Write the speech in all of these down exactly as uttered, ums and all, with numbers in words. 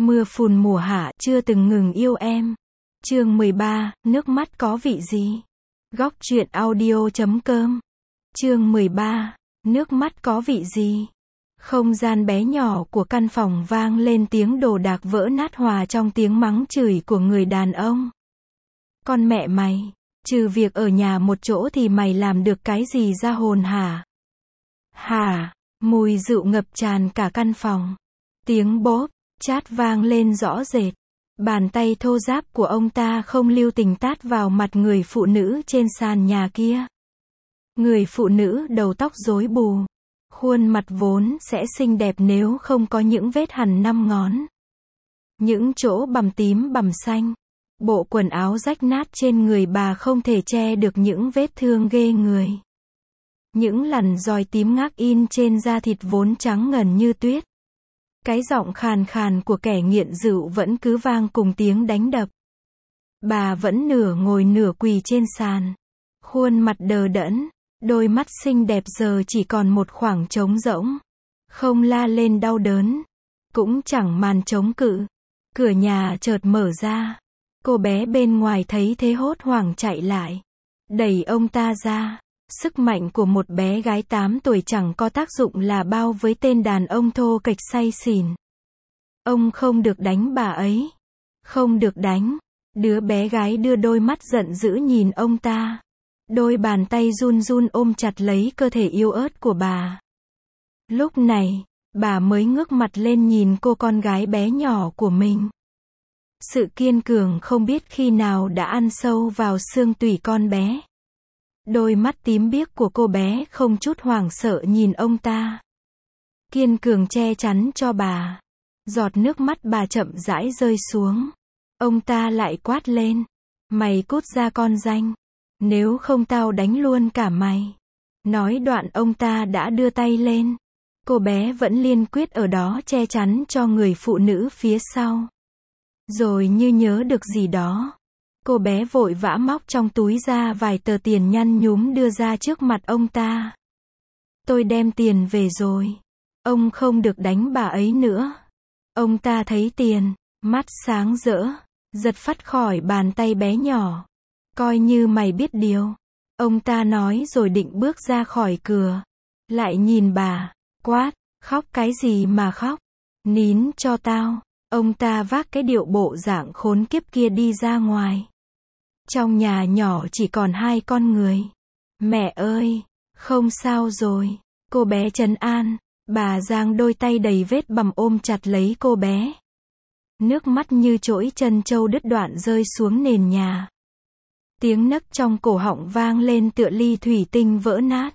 Mưa phùn mùa hạ, chưa từng ngừng yêu em. Chương mười ba, nước mắt có vị gì? Góc truyện audio chấm com. Chương mười ba, nước mắt có vị gì? Không gian bé nhỏ của căn phòng vang lên tiếng đồ đạc vỡ nát hòa trong tiếng mắng chửi của người đàn ông. Con mẹ mày, trừ việc ở nhà một chỗ thì mày làm được cái gì ra hồn hả? Hả? Mùi rượu ngập tràn cả căn phòng. Tiếng bóp, chát vang lên rõ rệt. Bàn tay thô ráp của ông ta không lưu tình tát vào mặt người phụ nữ trên sàn nhà kia. Người phụ nữ đầu tóc rối bù. Khuôn mặt vốn sẽ xinh đẹp nếu không có những vết hằn năm ngón. Những chỗ bầm tím bầm xanh. Bộ quần áo rách nát trên người bà không thể che được những vết thương ghê người. Những lằn roi tím ngác in trên da thịt vốn trắng ngần như tuyết. Cái giọng khàn khàn của kẻ nghiện rượu vẫn cứ vang cùng tiếng đánh đập. Bà vẫn nửa ngồi nửa quỳ trên sàn. Khuôn mặt đờ đẫn, đôi mắt xinh đẹp giờ chỉ còn một khoảng trống rỗng. Không la lên đau đớn, cũng chẳng màn chống cự. Cửa nhà chợt mở ra. Cô bé bên ngoài thấy thế hốt hoảng chạy lại. Đẩy ông ta ra. Sức mạnh của một bé gái tám tuổi chẳng có tác dụng là bao với tên đàn ông thô kệch say xỉn. Ông không được đánh bà ấy. Không được đánh. Đứa bé gái đưa đôi mắt giận dữ nhìn ông ta. Đôi bàn tay run run ôm chặt lấy cơ thể yếu ớt của bà. Lúc này, bà mới ngước mặt lên nhìn cô con gái bé nhỏ của mình. Sự kiên cường không biết khi nào đã ăn sâu vào xương tủy con bé. Đôi mắt tím biếc của cô bé không chút hoảng sợ nhìn ông ta. Kiên cường che chắn cho bà. Giọt nước mắt bà chậm rãi rơi xuống. Ông ta lại quát lên. Mày cút ra con ranh. Nếu không tao đánh luôn cả mày. Nói đoạn ông ta đã đưa tay lên. Cô bé vẫn liên quyết ở đó che chắn cho người phụ nữ phía sau. Rồi như nhớ được gì đó. Cô bé vội vã móc trong túi ra vài tờ tiền nhăn nhúm đưa ra trước mặt ông ta. Tôi đem tiền về rồi. Ông không được đánh bà ấy nữa. Ông ta thấy tiền, mắt sáng rỡ, giật phắt khỏi bàn tay bé nhỏ. Coi như mày biết điều. Ông ta nói rồi định bước ra khỏi cửa. Lại nhìn bà, quát, khóc cái gì mà khóc. Nín cho tao. Ông ta vác cái điệu bộ dạng khốn kiếp kia đi ra ngoài. Trong nhà nhỏ chỉ còn hai con người. Mẹ ơi, không sao rồi. Cô bé trấn an. Bà giang đôi tay đầy vết bầm ôm chặt lấy cô bé. Nước mắt như trỗi chân trâu đứt đoạn rơi xuống nền nhà. Tiếng nấc trong cổ họng vang lên tựa ly thủy tinh vỡ nát.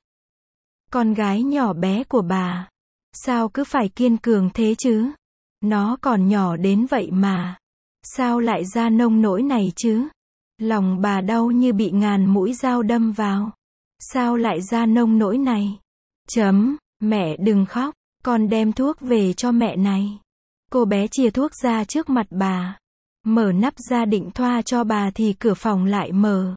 Con gái nhỏ bé của bà. Sao cứ phải kiên cường thế chứ? Nó còn nhỏ đến vậy mà. Sao lại ra nông nỗi này chứ? Lòng bà đau như bị ngàn mũi dao đâm vào. Sao lại ra nông nỗi này? Chấm, mẹ đừng khóc, con đem thuốc về cho mẹ này. Cô bé chìa thuốc ra trước mặt bà. Mở nắp ra định thoa cho bà thì cửa phòng lại mở.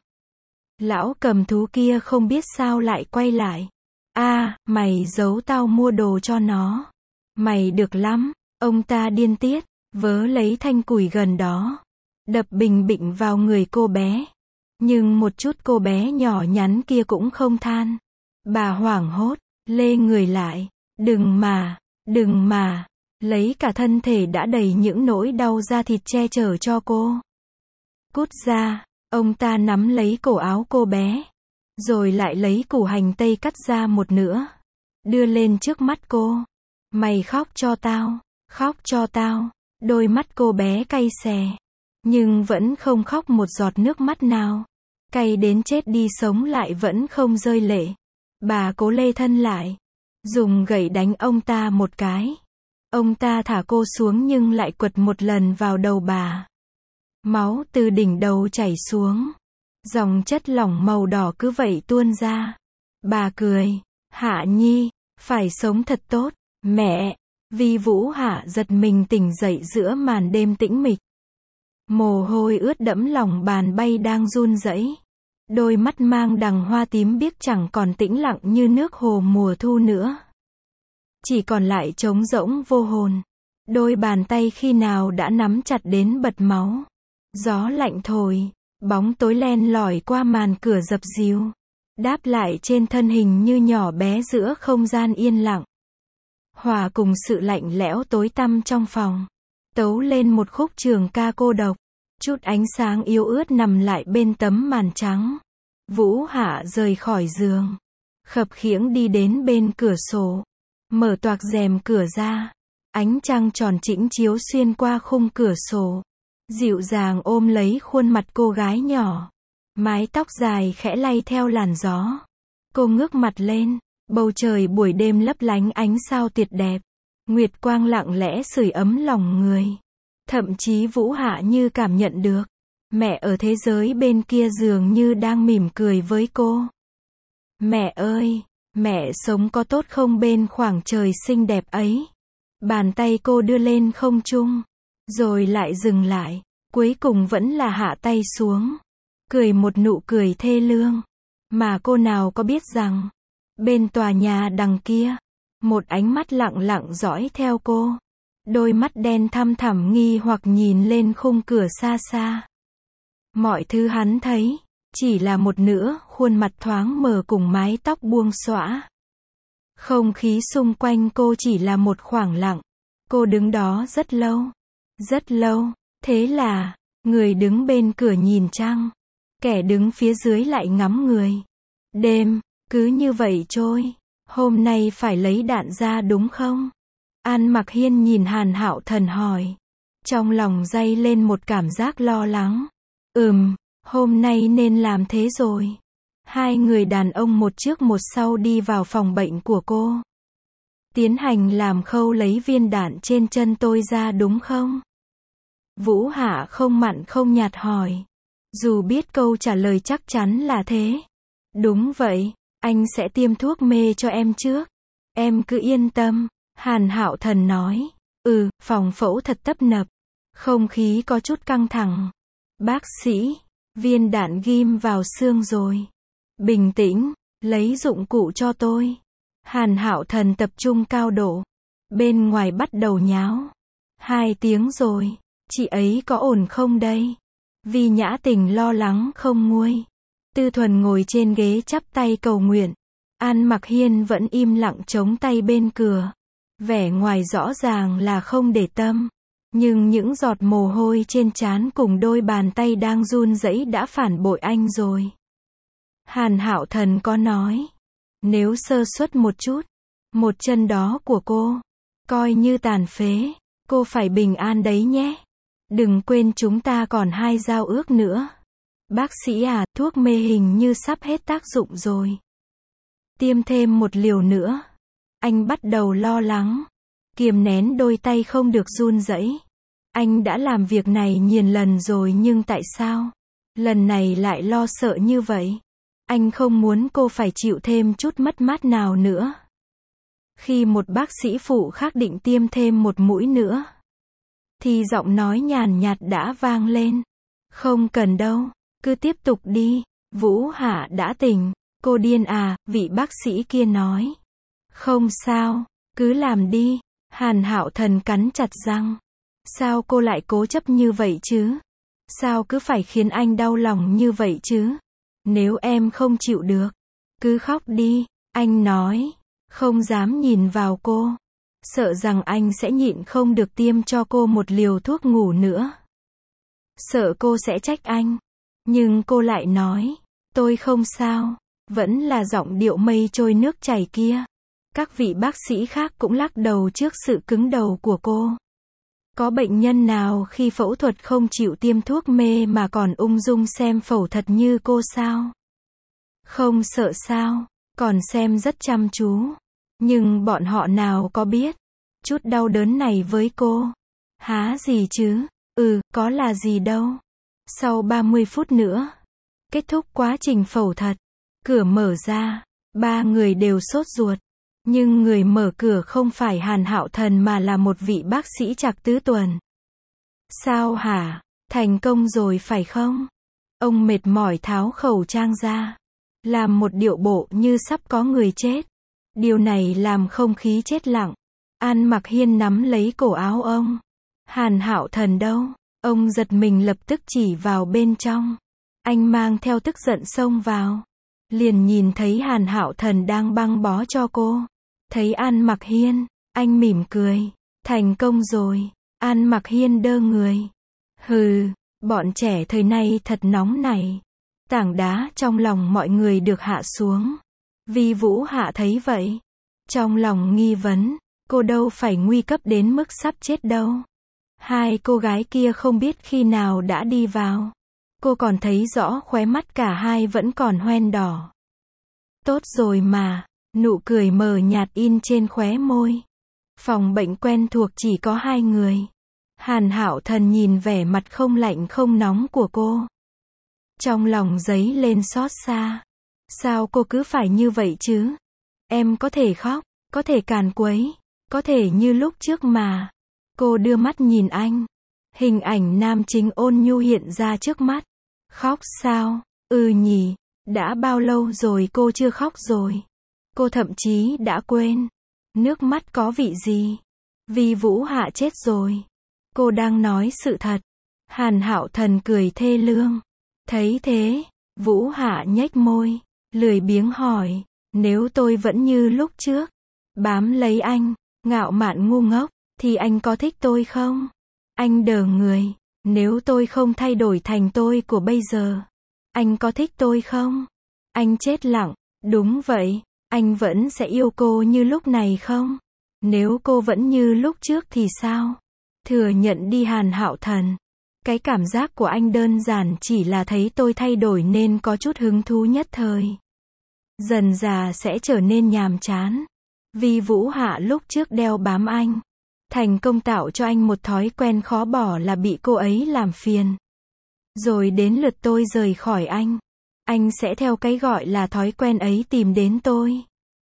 Lão cầm thú kia không biết sao lại quay lại. A, mày giấu tao mua đồ cho nó. Mày được lắm. Ông ta điên tiết, vớ lấy thanh củi gần đó. Đập bình bịnh vào người cô bé. Nhưng một chút cô bé nhỏ nhắn kia cũng không than. Bà hoảng hốt, lê người lại. Đừng mà, đừng mà. Lấy cả thân thể đã đầy những nỗi đau da thịt che chở cho cô. Cút ra, ông ta nắm lấy cổ áo cô bé. Rồi lại lấy củ hành tây cắt ra một nửa. Đưa lên trước mắt cô. Mày khóc cho tao, khóc cho tao. Đôi mắt cô bé cay xè. Nhưng vẫn không khóc một giọt nước mắt nào. Cay đến chết đi sống lại vẫn không rơi lệ. Bà cố lê thân lại. Dùng gậy đánh ông ta một cái. Ông ta thả cô xuống nhưng lại quật một lần vào đầu bà. Máu từ đỉnh đầu chảy xuống. Dòng chất lỏng màu đỏ cứ vậy tuôn ra. Bà cười. Hạ Nhi, phải sống thật tốt. Mẹ. Vi Vũ Hạ giật mình tỉnh dậy giữa màn đêm tĩnh mịch. Mồ hôi ướt đẫm lòng bàn bay đang run rẩy. Đôi mắt mang đằng hoa tím biếc chẳng còn tĩnh lặng như nước hồ mùa thu nữa. Chỉ còn lại trống rỗng vô hồn. Đôi bàn tay khi nào đã nắm chặt đến bật máu. Gió lạnh thổi, bóng tối len lỏi qua màn cửa dập dìu, đáp lại trên thân hình như nhỏ bé giữa không gian yên lặng. Hòa cùng sự lạnh lẽo tối tăm trong phòng, tấu lên một khúc trường ca cô độc. Chút ánh sáng yếu ớt nằm lại bên tấm màn trắng. Vũ Hạ rời khỏi giường, khập khiễng đi đến bên cửa sổ, mở toạc rèm cửa ra. Ánh trăng tròn chỉnh chiếu xuyên qua khung cửa sổ, dịu dàng ôm lấy khuôn mặt cô gái nhỏ. Mái tóc dài khẽ lay theo làn gió. Cô ngước mặt lên, bầu trời buổi đêm lấp lánh ánh sao tuyệt đẹp. Nguyệt quang lặng lẽ sưởi ấm lòng người. Thậm chí Vũ Hạ như cảm nhận được, mẹ ở thế giới bên kia dường như đang mỉm cười với cô. Mẹ ơi, mẹ sống có tốt không bên khoảng trời xinh đẹp ấy? Bàn tay cô đưa lên không trung, rồi lại dừng lại, cuối cùng vẫn là hạ tay xuống. Cười một nụ cười thê lương, mà cô nào có biết rằng, bên tòa nhà đằng kia, một ánh mắt lặng lặng dõi theo cô. Đôi mắt đen thăm thẳm nghi hoặc nhìn lên khung cửa xa xa. Mọi thứ hắn thấy, chỉ là một nửa khuôn mặt thoáng mờ cùng mái tóc buông xõa. Không khí xung quanh cô chỉ là một khoảng lặng. Cô đứng đó rất lâu, rất lâu. Thế là, người đứng bên cửa nhìn trăng, kẻ đứng phía dưới lại ngắm người. Đêm, cứ như vậy trôi. Hôm nay phải lấy đạn ra đúng không? An Mặc Hiên nhìn Hàn Hạo Thần hỏi. Trong lòng dâng lên một cảm giác lo lắng. Ừm, hôm nay nên làm thế rồi. Hai người đàn ông một trước một sau đi vào phòng bệnh của cô. Tiến hành làm khâu lấy viên đạn trên chân tôi ra đúng không? Vũ Hạ không mặn không nhạt hỏi. Dù biết câu trả lời chắc chắn là thế. Đúng vậy, anh sẽ tiêm thuốc mê cho em trước. Em cứ yên tâm. Hàn Hạo Thần nói. Ừ, phòng phẫu thật tấp nập. Không khí có chút căng thẳng. Bác sĩ, viên đạn ghim vào xương rồi. Bình tĩnh, lấy dụng cụ cho tôi. Hàn Hạo Thần tập trung cao độ. Bên ngoài bắt đầu nháo. Hai tiếng rồi, chị ấy có ổn không đây? Vi Nhã Tình lo lắng không nguôi. Tư Thuần ngồi trên ghế chắp tay cầu nguyện. An Mặc Hiên vẫn im lặng chống tay bên cửa. Vẻ ngoài rõ ràng là không để tâm. Nhưng những giọt mồ hôi trên trán cùng đôi bàn tay đang run rẩy đã phản bội anh rồi. Hàn Hạo Thần có nói. Nếu sơ suất một chút, một chân đó của cô, coi như tàn phế, cô phải bình an đấy nhé. Đừng quên chúng ta còn hai giao ước nữa. Bác sĩ à, thuốc mê hình như sắp hết tác dụng rồi. Tiêm thêm một liều nữa. Anh bắt đầu lo lắng. Kiềm nén đôi tay không được run rẩy. Anh đã làm việc này nhiều lần rồi nhưng tại sao? Lần này lại lo sợ như vậy. Anh không muốn cô phải chịu thêm chút mất mát nào nữa. Khi một bác sĩ phụ khác định tiêm thêm một mũi nữa, thì giọng nói nhàn nhạt đã vang lên. Không cần đâu, cứ tiếp tục đi. Vũ Hạ đã tỉnh. Cô điên à, vị bác sĩ kia nói. Không sao, cứ làm đi. Hàn Hạo Thần cắn chặt răng. Sao cô lại cố chấp như vậy chứ? Sao cứ phải khiến anh đau lòng như vậy chứ? Nếu em không chịu được, cứ khóc đi. Anh nói, không dám nhìn vào cô. Sợ rằng anh sẽ nhịn không được tiêm cho cô một liều thuốc ngủ nữa. Sợ cô sẽ trách anh. Nhưng cô lại nói, tôi không sao. Vẫn là giọng điệu mây trôi nước chảy kia. Các vị bác sĩ khác cũng lắc đầu trước sự cứng đầu của cô. Có bệnh nhân nào khi phẫu thuật không chịu tiêm thuốc mê mà còn ung dung xem phẫu thuật như cô sao? Không sợ sao, còn xem rất chăm chú. Nhưng bọn họ nào có biết, chút đau đớn này với cô. Há gì chứ? Ừ, có là gì đâu. Sau ba mươi phút nữa, kết thúc quá trình phẫu thuật, cửa mở ra, ba người đều sốt ruột. Nhưng người mở cửa không phải Hàn Hạo Thần mà là một vị bác sĩ Trạc Tứ Tuần. Sao hả? Thành công rồi phải không? Ông mệt mỏi tháo khẩu trang ra. Làm một điệu bộ như sắp có người chết. Điều này làm không khí chết lặng. An Mặc Hiên nắm lấy cổ áo ông. Hàn Hạo Thần đâu? Ông giật mình lập tức chỉ vào bên trong. Anh mang theo tức giận xông vào. Liền nhìn thấy Hàn Hạo Thần đang băng bó cho cô. Thấy An Mặc Hiên, anh mỉm cười. Thành công rồi. An Mặc Hiên đơ người. Hừ, bọn trẻ thời nay thật nóng này. Tảng đá trong lòng mọi người được hạ xuống. Vi Vũ Hạ thấy vậy. Trong lòng nghi vấn, cô đâu phải nguy cấp đến mức sắp chết đâu. Hai cô gái kia không biết khi nào đã đi vào. Cô còn thấy rõ khóe mắt cả hai vẫn còn hoen đỏ. Tốt rồi mà, nụ cười mờ nhạt in trên khóe môi. Phòng bệnh quen thuộc chỉ có hai người. Hàn Hạo Thần nhìn vẻ mặt không lạnh không nóng của cô. Trong lòng dấy lên xót xa. Sao cô cứ phải như vậy chứ? Em có thể khóc, có thể càn quấy, có thể như lúc trước mà. Cô đưa mắt nhìn anh. Hình ảnh nam chính ôn nhu hiện ra trước mắt. Khóc sao? Ừ nhỉ, đã bao lâu rồi cô chưa khóc rồi. Cô thậm chí đã quên. Nước mắt có vị gì? Vi Vũ Hạ chết rồi. Cô đang nói sự thật. Hàn Hạo Thần cười thê lương. Thấy thế, Vũ Hạ nhếch môi, lười biếng hỏi, nếu tôi vẫn như lúc trước, bám lấy anh, ngạo mạn ngu ngốc, thì anh có thích tôi không? Anh đờ người, nếu tôi không thay đổi thành tôi của bây giờ, anh có thích tôi không? Anh chết lặng, đúng vậy, anh vẫn sẽ yêu cô như lúc này không? Nếu cô vẫn như lúc trước thì sao? Thừa nhận đi Hàn Hạo Thần. Cái cảm giác của anh đơn giản chỉ là thấy tôi thay đổi nên có chút hứng thú nhất thời. Dần dà sẽ trở nên nhàm chán. Vi Vũ Hạ lúc trước đeo bám anh. Thành công tạo cho anh một thói quen khó bỏ là bị cô ấy làm phiền. Rồi đến lượt tôi rời khỏi anh. Anh sẽ theo cái gọi là thói quen ấy tìm đến tôi.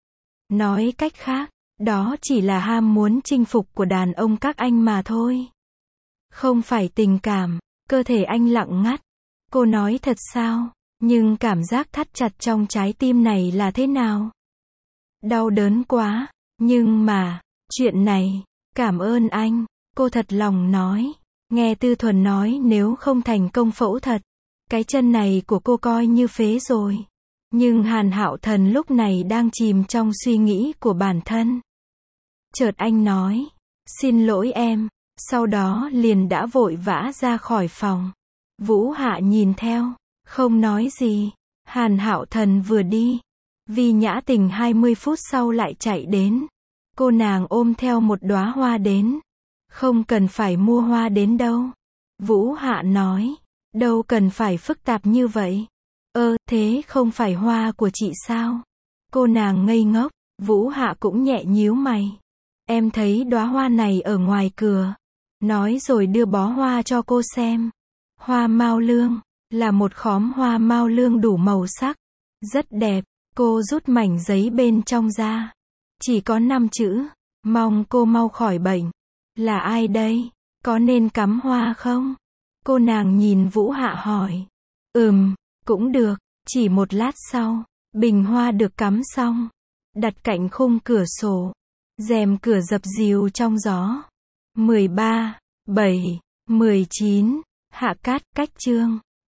Nói cách khác, đó chỉ là ham muốn chinh phục của đàn ông các anh mà thôi. Không phải tình cảm. Cơ thể anh lặng ngắt. Cô nói thật sao? Nhưng cảm giác thắt chặt trong trái tim này là thế nào? Đau đớn quá. Nhưng mà, chuyện này, cảm ơn anh. Cô thật lòng nói. Nghe Tư Thuần nói nếu không thành công phẫu thuật, cái chân này của cô coi như phế rồi. Nhưng Hàn Hạo Thần lúc này đang chìm trong suy nghĩ của bản thân. Chợt anh nói, xin lỗi em. Sau đó liền đã vội vã ra khỏi phòng. Vũ Hạ nhìn theo, không nói gì. Hàn Hạo Thần vừa đi, Vi Nhã Tình hai mươi phút sau lại chạy đến. Cô nàng ôm theo một đóa hoa đến. Không cần phải mua hoa đến đâu. Vũ Hạ nói, đâu cần phải phức tạp như vậy. Ơ, thế không phải hoa của chị sao? Cô nàng ngây ngốc. Vũ Hạ cũng nhẹ nhíu mày. Em thấy đóa hoa này ở ngoài cửa. Nói rồi đưa bó hoa cho cô xem. Hoa mao lương, là một khóm hoa mao lương đủ màu sắc. Rất đẹp, cô rút mảnh giấy bên trong ra. Chỉ có năm chữ, mong cô mau khỏi bệnh. Là ai đây? Có nên cắm hoa không? Cô nàng nhìn Vũ Hạ hỏi. Ừm, cũng được. Chỉ một lát sau, bình hoa được cắm xong. Đặt cạnh khung cửa sổ. Rèm cửa dập dìu trong gió. mười ba, bảy, mười chín, Hạ cát, cách chương.